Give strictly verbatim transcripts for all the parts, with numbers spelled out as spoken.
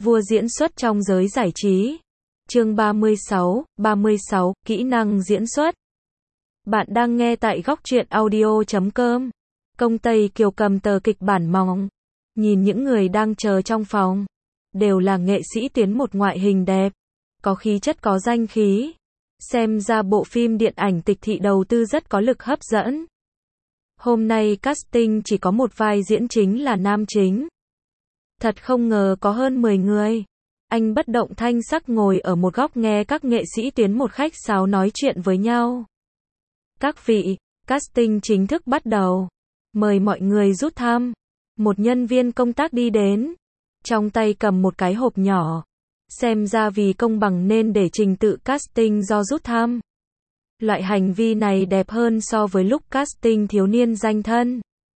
Vua diễn xuất trong giới giải trí. Chương ba mươi sáu, ba mươi sáu, kỹ năng diễn xuất. Bạn đang nghe tại góc truyện audio chấm com. Công Tây Kiều cầm tờ kịch bản mỏng, nhìn những người đang chờ trong phòng, đều là nghệ sĩ tuyến một ngoại hình đẹp, có khí chất có danh khí. Xem ra bộ phim điện ảnh Tịch Thị đầu tư rất có lực hấp dẫn. Hôm nay casting chỉ có một vai diễn chính là nam chính. Thật không ngờ có hơn mười người. Anh bất động thanh sắc ngồi ở một góc nghe các nghệ sĩ tuyến một khách sáo nói chuyện với nhau. Các vị, casting chính thức bắt đầu. Mời mọi người rút thăm. Một nhân viên công tác đi đến, trong tay cầm một cái hộp nhỏ. Xem ra vì công bằng nên để trình tự casting do rút thăm. Loại hành vi này đẹp hơn so với lúc casting thiếu niên danh thân.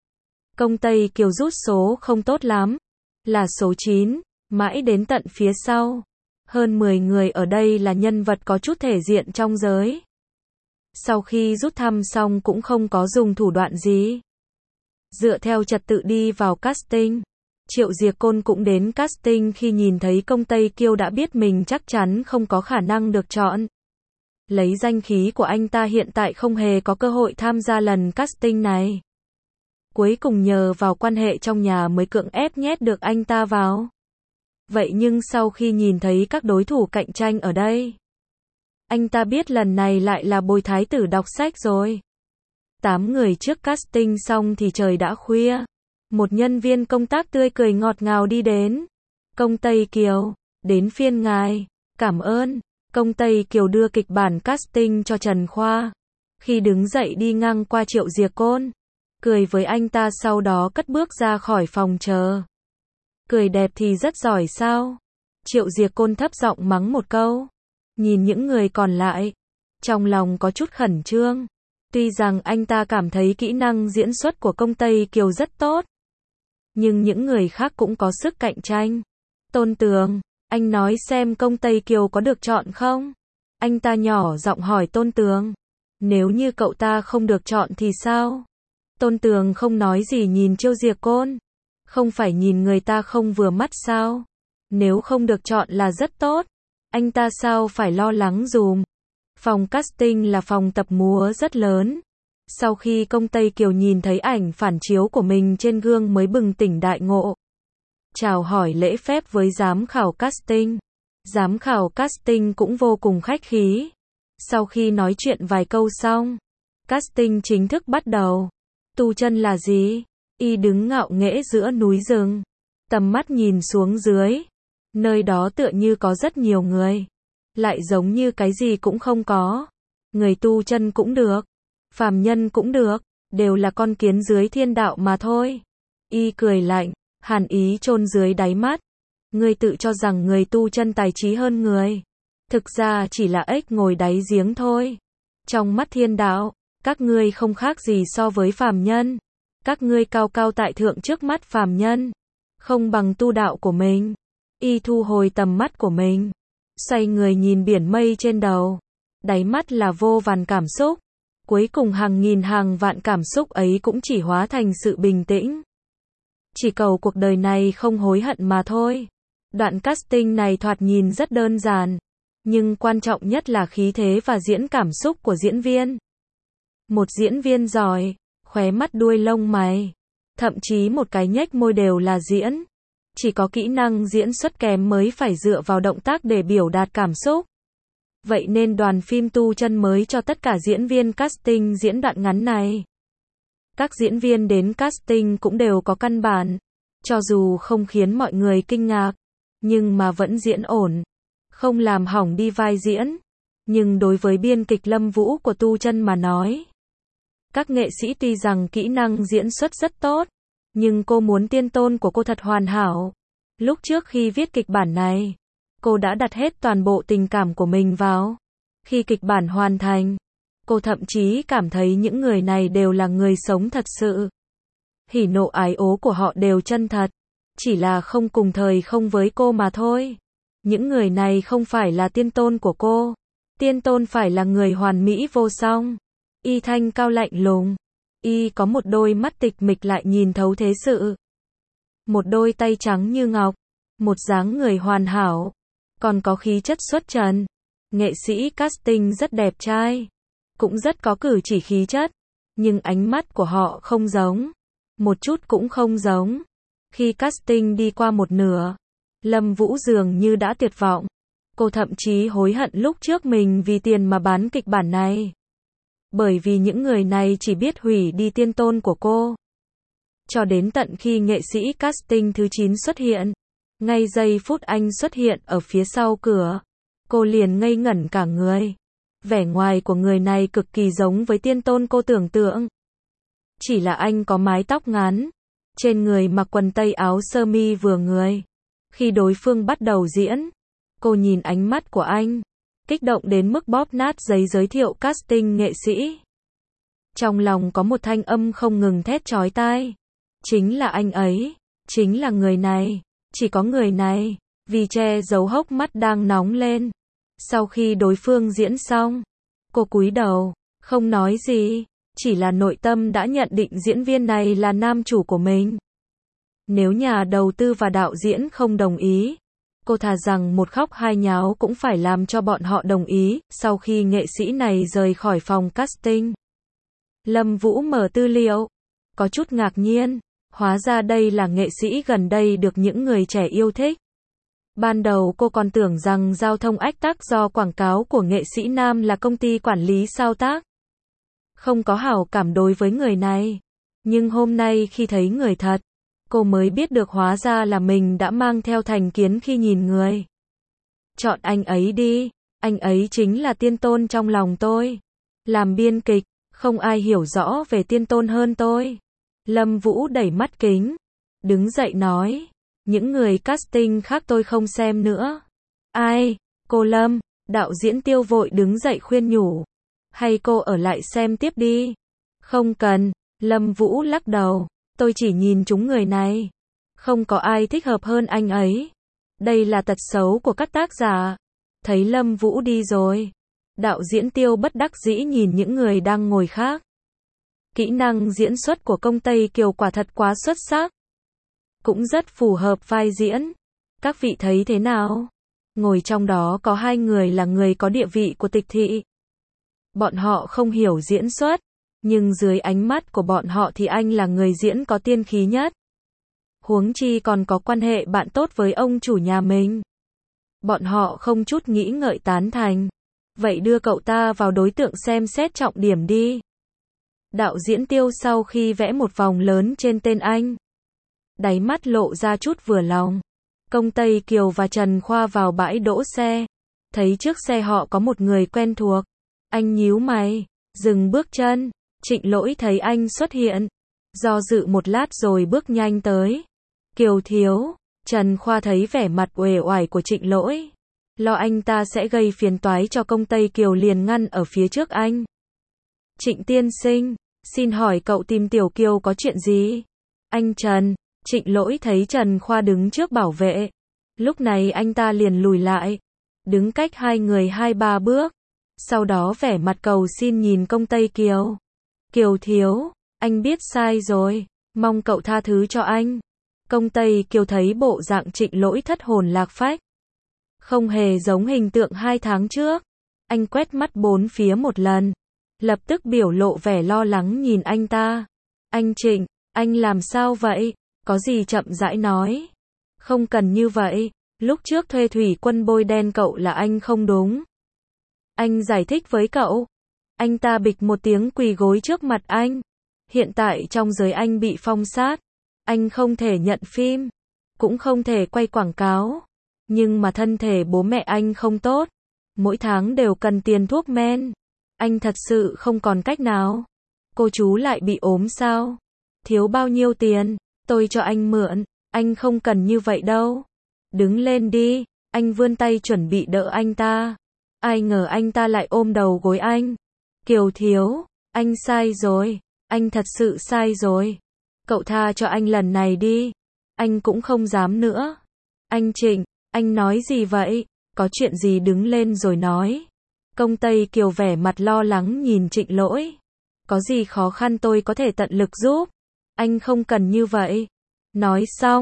Công Tây Kiều rút số không tốt lắm, là số chín, mãi đến tận phía sau. Hơn mười người ở đây là nhân vật có chút thể diện trong giới. Sau khi rút thăm xong cũng không có dùng thủ đoạn gì. Dựa theo trật tự đi vào casting. Triệu Diệc Côn cũng đến casting khi nhìn thấy Công Tây Kiều đã biết mình chắc chắn không có khả năng được chọn. Lấy danh khí của anh ta hiện tại không hề có cơ hội tham gia lần casting này. Cuối cùng nhờ vào quan hệ trong nhà mới cưỡng ép nhét được anh ta vào. Vậy nhưng sau khi nhìn thấy các đối thủ cạnh tranh ở đây, anh ta biết lần này lại là bồi thái tử đọc sách rồi. Tám người trước casting xong thì trời đã khuya. Một nhân viên công tác tươi cười ngọt ngào đi đến. Công Tây Kiều, đến phiên ngài. Cảm ơn. Công Tây Kiều đưa kịch bản casting cho Trần Khoa. Khi đứng dậy đi ngang qua Triệu Diệc Côn, cười với anh ta sau đó cất bước ra khỏi phòng chờ. Cười đẹp thì rất giỏi sao? Triệu Diệc Côn thấp giọng mắng một câu. Nhìn những người còn lại, trong lòng có chút khẩn trương. Tuy rằng anh ta cảm thấy kỹ năng diễn xuất của Công Tây Kiều rất tốt, nhưng những người khác cũng có sức cạnh tranh. Tôn Tường, anh nói xem Công Tây Kiều có được chọn không? Anh ta nhỏ giọng hỏi Tôn Tường. Nếu như cậu ta không được chọn thì sao? Tôn Tường không nói gì nhìn Triệu Diệc Côn. Không phải nhìn người ta không vừa mắt sao? Nếu không được chọn là rất tốt. Anh ta sao phải lo lắng dùm? Phòng casting là phòng tập múa rất lớn. Sau khi Công Tây Kiều nhìn thấy ảnh phản chiếu của mình trên gương mới bừng tỉnh đại ngộ. Chào hỏi lễ phép với giám khảo casting. Giám khảo casting cũng vô cùng khách khí. Sau khi nói chuyện vài câu xong, casting chính thức bắt đầu. Tu chân là gì? Y đứng ngạo nghễ giữa núi rừng. Tầm mắt nhìn xuống dưới. Nơi đó tựa như có rất nhiều người. Lại giống như cái gì cũng không có. Người tu chân cũng được. Phàm nhân cũng được. Đều là con kiến dưới thiên đạo mà thôi. Y cười lạnh. Hàn ý chôn dưới đáy mắt. Ngươi tự cho rằng người tu chân tài trí hơn người. Thực ra chỉ là ếch ngồi đáy giếng thôi. Trong mắt thiên đạo, các ngươi không khác gì so với phàm nhân. Các ngươi cao cao tại thượng trước mắt phàm nhân. Không bằng tu đạo của mình. Y thu hồi tầm mắt của mình. Xoay người nhìn biển mây trên đầu. Đáy mắt là vô vàn cảm xúc. Cuối cùng hàng nghìn hàng vạn cảm xúc ấy cũng chỉ hóa thành sự bình tĩnh. Chỉ cầu cuộc đời này không hối hận mà thôi. Đoạn casting này thoạt nhìn rất đơn giản. Nhưng quan trọng nhất là khí thế và diễn cảm xúc của diễn viên. Một diễn viên giỏi, khóe mắt đuôi lông mày, thậm chí một cái nhếch môi đều là diễn. Chỉ có kỹ năng diễn xuất kém mới phải dựa vào động tác để biểu đạt cảm xúc. Vậy nên đoàn phim tu chân mới cho tất cả diễn viên casting diễn đoạn ngắn này. Các diễn viên đến casting cũng đều có căn bản. Cho dù không khiến mọi người kinh ngạc, nhưng mà vẫn diễn ổn. Không làm hỏng đi vai diễn. Nhưng đối với biên kịch Lâm Vũ của tu chân mà nói, các nghệ sĩ tuy rằng kỹ năng diễn xuất rất tốt, nhưng cô muốn tiên tôn của cô thật hoàn hảo. Lúc trước khi viết kịch bản này, cô đã đặt hết toàn bộ tình cảm của mình vào. Khi kịch bản hoàn thành, cô thậm chí cảm thấy những người này đều là người sống thật sự. Hỉ nộ ái ố của họ đều chân thật. Chỉ là không cùng thời không với cô mà thôi. Những người này không phải là tiên tôn của cô. Tiên tôn phải là người hoàn mỹ vô song. Y thanh cao lạnh lùng. Y có một đôi mắt tịch mịch lại nhìn thấu thế sự. Một đôi tay trắng như ngọc. một dáng người hoàn hảo, còn có khí chất xuất trần. Nghệ sĩ casting rất đẹp trai, cũng rất có cử chỉ khí chất, nhưng ánh mắt của họ không giống, một chút cũng không giống. Khi casting đi qua một nửa, Lâm Vũ dường như đã tuyệt vọng. Cô thậm chí hối hận lúc trước mình vì tiền mà bán kịch bản này. Bởi vì những người này chỉ biết hủy đi tiên tôn của cô. Cho đến tận khi nghệ sĩ casting thứ chín xuất hiện, ngay giây phút anh xuất hiện ở phía sau cửa, cô liền ngây ngẩn cả người. Vẻ ngoài của người này cực kỳ giống với tiên tôn cô tưởng tượng. Chỉ là anh có mái tóc ngắn, trên người mặc quần tây áo sơ mi vừa người. Khi đối phương bắt đầu diễn, cô nhìn ánh mắt của anh, kích động đến mức bóp nát giấy giới thiệu casting nghệ sĩ. Trong lòng có một thanh âm không ngừng thét chói tai. Chính là anh ấy, chính là người này, chỉ có người này, vì che giấu hốc mắt đang nóng lên. Sau khi đối phương diễn xong, cô cúi đầu, không nói gì, chỉ là nội tâm đã nhận định diễn viên này là nam chủ của mình. Nếu nhà đầu tư và đạo diễn không đồng ý, cô thà rằng một khóc hai nháo cũng phải làm cho bọn họ đồng ý. Sau khi nghệ sĩ này rời khỏi phòng casting, Lâm Vũ mở tư liệu, có chút ngạc nhiên, hóa ra đây là nghệ sĩ gần đây được những người trẻ yêu thích. Ban đầu cô còn tưởng rằng giao thông ách tắc do quảng cáo của nghệ sĩ nam là công ty quản lý sao tác. Không có hảo cảm đối với người này. Nhưng hôm nay khi thấy người thật, cô mới biết được hóa ra là mình đã mang theo thành kiến khi nhìn người. Chọn anh ấy đi, anh ấy chính là tiên tôn trong lòng tôi. Làm biên kịch, không ai hiểu rõ về tiên tôn hơn tôi. Lâm Vũ đẩy mắt kính, đứng dậy nói, những người casting khác tôi không xem nữa. Ai? Cô Lâm, đạo diễn Tiêu vội đứng dậy khuyên nhủ. Hay cô ở lại xem tiếp đi. Không cần, Lâm Vũ lắc đầu, tôi chỉ nhìn chúng người này. Không có ai thích hợp hơn anh ấy. Đây là tật xấu của các tác giả. Thấy Lâm Vũ đi rồi, đạo diễn Tiêu bất đắc dĩ nhìn những người đang ngồi khác. Kỹ năng diễn xuất của công Tây Kiều quả thật quá xuất sắc. Cũng rất phù hợp vai diễn. Các vị thấy thế nào? Ngồi trong đó có hai người là người có địa vị của Tịch thị. Bọn họ không hiểu diễn xuất, nhưng dưới ánh mắt của bọn họ thì anh là người diễn có tiên khí nhất. Huống chi còn có quan hệ bạn tốt với ông chủ nhà mình. Bọn họ không chút nghĩ ngợi tán thành. Vậy đưa cậu ta vào đối tượng xem xét trọng điểm đi. Đạo diễn Tiêu sau khi vẽ một vòng lớn trên tên anh, đáy mắt lộ ra chút vừa lòng. Công Tây Kiều và Trần Khoa vào bãi đỗ xe, thấy trước xe họ có một người quen thuộc. Anh nhíu mày, dừng bước chân. Trịnh Lỗi thấy anh xuất hiện, do dự một lát rồi bước nhanh tới. Kiều thiếu. Trần Khoa thấy vẻ mặt uể oải của Trịnh Lỗi, lo anh ta sẽ gây phiền toái cho Công Tây Kiều liền ngăn ở phía trước anh. Trịnh tiên sinh, xin hỏi cậu tìm Tiểu Kiều có chuyện gì? Anh Trần. Trịnh Lỗi thấy Trần Khoa đứng trước bảo vệ, lúc này anh ta liền lùi lại, đứng cách hai người hai ba bước, sau đó vẻ mặt cầu xin nhìn Công Tây Kiều. Kiều thiếu, anh biết sai rồi, mong cậu tha thứ cho anh. Công Tây Kiều thấy bộ dạng Trịnh Lỗi thất hồn lạc phách, không hề giống hình tượng hai tháng trước. Anh quét mắt bốn phía một lần, lập tức biểu lộ vẻ lo lắng nhìn anh ta. Anh Trịnh, anh làm sao vậy? Có gì chậm rãi nói. Không cần như vậy, lúc trước thuê thủy quân bôi đen cậu là anh không đúng. Anh giải thích với cậu. Anh ta bịch một tiếng quỳ gối trước mặt anh. Hiện tại trong giới anh bị phong sát, anh không thể nhận phim, cũng không thể quay quảng cáo. Nhưng mà thân thể bố mẹ anh không tốt, mỗi tháng đều cần tiền thuốc men. Anh thật sự không còn cách nào. Cô chú lại bị ốm sao? Thiếu bao nhiêu tiền? Tôi cho anh mượn. Anh không cần như vậy đâu. Đứng lên đi. Anh vươn tay chuẩn bị đỡ anh ta. Ai ngờ anh ta lại ôm đầu gối anh. Kiều thiếu, anh sai rồi. Anh thật sự sai rồi. Cậu tha cho anh lần này đi. Anh cũng không dám nữa. Anh Trịnh, anh nói gì vậy? Có chuyện gì đứng lên rồi nói. Công Tây Kiều vẻ mặt lo lắng nhìn Trịnh Lỗi. Có gì khó khăn tôi có thể tận lực giúp. Anh không cần như vậy. Nói xong,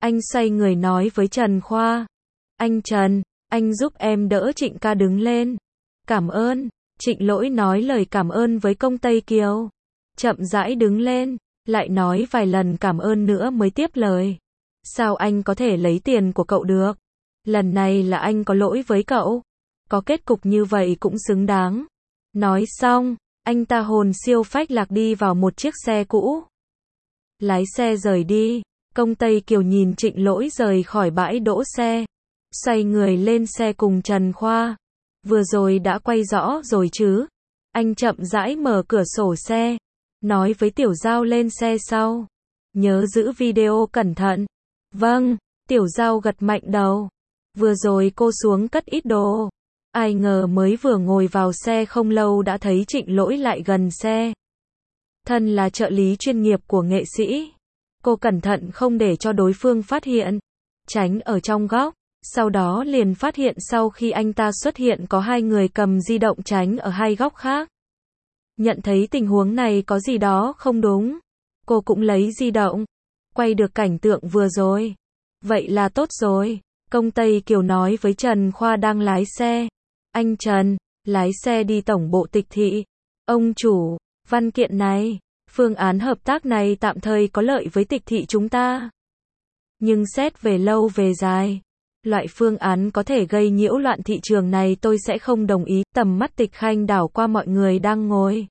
Anh xoay người nói với Trần Khoa. Anh Trần, anh giúp em đỡ Trịnh ca đứng lên. Cảm ơn. Trịnh Lỗi nói lời cảm ơn với công Tây Kiều. Chậm rãi đứng lên, lại nói vài lần cảm ơn nữa mới tiếp lời. Sao anh có thể lấy tiền của cậu được? Lần này là anh có lỗi với cậu. Có kết cục như vậy cũng xứng đáng. Nói xong, anh ta hồn siêu phách lạc đi vào một chiếc xe cũ. Lái xe rời đi, công Tây Kiều nhìn Trịnh Lỗi rời khỏi bãi đỗ xe. Xoay người lên xe cùng Trần Khoa. Vừa rồi đã quay rõ rồi chứ? Anh chậm rãi mở cửa sổ xe. Nói với Tiểu Giao lên xe sau. Nhớ giữ video cẩn thận. Vâng, Tiểu Giao gật mạnh đầu. Vừa rồi cô xuống cất ít đồ. Ai ngờ mới vừa ngồi vào xe không lâu đã thấy Trịnh Lỗi lại gần xe. Thân là trợ lý chuyên nghiệp của nghệ sĩ. Cô cẩn thận không để cho đối phương phát hiện. Tránh ở trong góc. Sau đó liền phát hiện sau khi anh ta xuất hiện có hai người cầm di động tránh ở hai góc khác. Nhận thấy tình huống này có gì đó không đúng. Cô cũng lấy di động. Quay được cảnh tượng vừa rồi. Vậy là tốt rồi. Công Tây Kiều nói với Trần Khoa đang lái xe. Anh Trần, lái xe đi tổng bộ tịch thị. Ông chủ, văn kiện này, phương án hợp tác này tạm thời có lợi với tịch thị chúng ta. Nhưng xét về lâu về dài, loại phương án có thể gây nhiễu loạn thị trường này tôi sẽ không đồng ý. Tầm mắt Tịch Khanh đảo qua mọi người đang ngồi.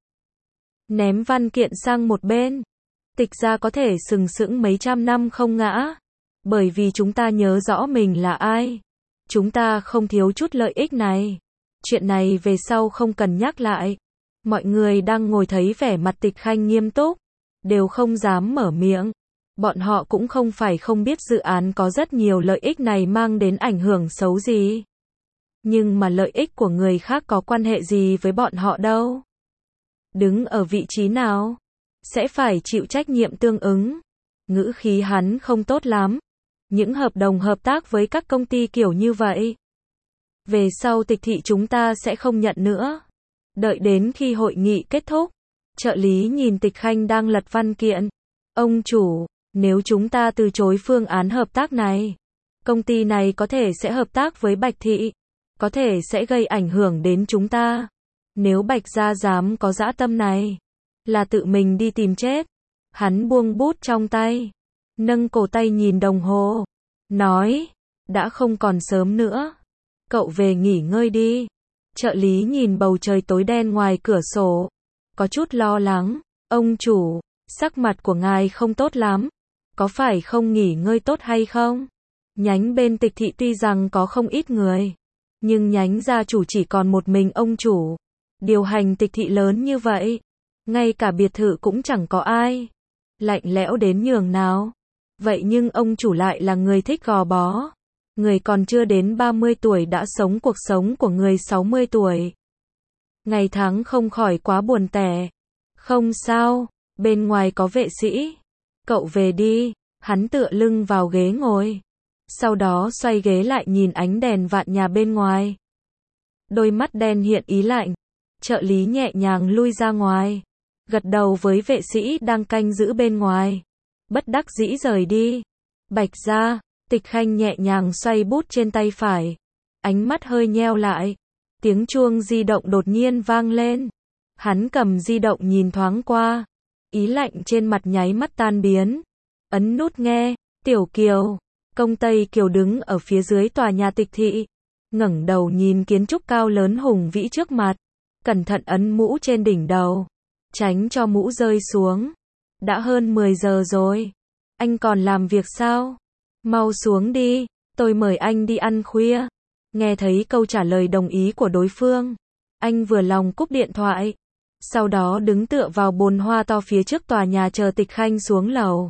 Ném văn kiện sang một bên. Tịch gia có thể sừng sững mấy trăm năm không ngã. Bởi vì chúng ta nhớ rõ mình là ai. Chúng ta không thiếu chút lợi ích này. Chuyện này về sau không cần nhắc lại. Mọi người đang ngồi thấy vẻ mặt Tịch Khanh nghiêm túc. Đều không dám mở miệng. Bọn họ cũng không phải không biết dự án có rất nhiều lợi ích này mang đến ảnh hưởng xấu gì. Nhưng mà lợi ích của người khác có quan hệ gì với bọn họ đâu. Đứng ở vị trí nào, sẽ phải chịu trách nhiệm tương ứng. Ngữ khí hắn không tốt lắm. Những hợp đồng hợp tác với các công ty kiểu như vậy. Về sau tịch thị chúng ta sẽ không nhận nữa. Đợi đến khi hội nghị kết thúc. Trợ lý nhìn Tịch Khanh đang lật văn kiện. Ông chủ, nếu chúng ta từ chối phương án hợp tác này, công ty này có thể sẽ hợp tác với Bạch Thị. Có thể sẽ gây ảnh hưởng đến chúng ta. Nếu Bạch gia dám có dã tâm này, là tự mình đi tìm chết. Hắn buông bút trong tay. Nâng cổ tay nhìn đồng hồ. Nói, đã không còn sớm nữa. Cậu về nghỉ ngơi đi. Trợ lý nhìn bầu trời tối đen ngoài cửa sổ. Có chút lo lắng. Ông chủ, sắc mặt của ngài không tốt lắm. Có phải không nghỉ ngơi tốt hay không? Nhánh bên Tịch thị tuy rằng có không ít người. Nhưng nhánh gia chủ chỉ còn một mình ông chủ. Điều hành Tịch thị lớn như vậy. Ngay cả biệt thự cũng chẳng có ai. Lạnh lẽo đến nhường nào. Vậy nhưng ông chủ lại là người thích gò bó. Người còn chưa đến ba mươi tuổi đã sống cuộc sống của người sáu mươi tuổi. Ngày tháng không khỏi quá buồn tẻ. Không sao, bên ngoài có vệ sĩ. Cậu về đi. Hắn tựa lưng vào ghế ngồi. Sau đó xoay ghế lại nhìn ánh đèn vạn nhà bên ngoài. Đôi mắt đen hiện ý lạnh. Trợ lý nhẹ nhàng lui ra ngoài. Gật đầu với vệ sĩ đang canh giữ bên ngoài. Bất đắc dĩ rời đi. Bạch gia, Tịch Khanh nhẹ nhàng xoay bút trên tay phải. Ánh mắt hơi nheo lại. Tiếng chuông di động đột nhiên vang lên. Hắn cầm di động nhìn thoáng qua. Ý lạnh trên mặt nháy mắt tan biến. Ấn nút nghe. Tiểu Kiều. Công Tây Kiều đứng ở phía dưới tòa nhà Tịch thị. Ngẩng đầu nhìn kiến trúc cao lớn hùng vĩ trước mặt. Cẩn thận ấn mũ trên đỉnh đầu. Tránh cho mũ rơi xuống. Đã hơn mười giờ rồi. Anh còn làm việc sao? Mau xuống đi. Tôi mời anh đi ăn khuya. Nghe thấy câu trả lời đồng ý của đối phương. Anh vừa lòng cúp điện thoại. Sau đó đứng tựa vào bồn hoa to phía trước tòa nhà chờ Tịch Khanh xuống lầu.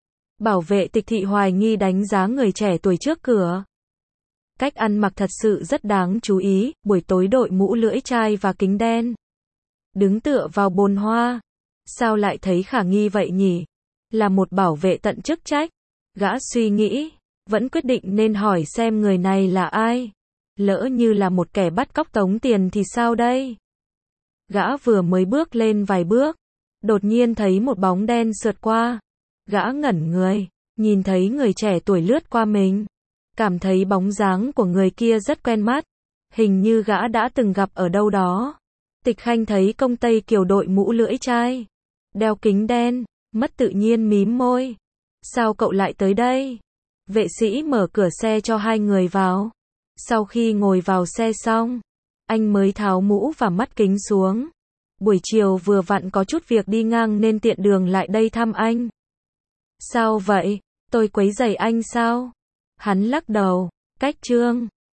Bảo vệ Tịch thị hoài nghi đánh giá người trẻ tuổi trước cửa. Cách ăn mặc thật sự rất đáng chú ý, buổi tối đội mũ lưỡi chai và kính đen. Đứng tựa vào bồn hoa. Sao lại thấy khả nghi vậy nhỉ? Là một bảo vệ tận chức trách. Gã suy nghĩ, vẫn quyết định nên hỏi xem người này là ai. Lỡ như là một kẻ bắt cóc tống tiền thì sao đây? Gã vừa mới bước lên vài bước, đột nhiên thấy một bóng đen sượt qua. Gã ngẩn người, nhìn thấy người trẻ tuổi lướt qua mình. Cảm thấy bóng dáng của người kia rất quen mắt. Hình như gã đã từng gặp ở đâu đó. Tịch Khanh thấy Công Tây Kiều đội mũ lưỡi chai, đeo kính đen, mất tự nhiên mím môi. Sao cậu lại tới đây? Vệ sĩ mở cửa xe cho hai người vào. Sau khi ngồi vào xe xong, anh mới tháo mũ và mắt kính xuống. Buổi chiều vừa vặn có chút việc đi ngang nên tiện đường lại đây thăm anh. Sao vậy? Tôi quấy rầy anh sao? Hắn lắc đầu. Cách Trương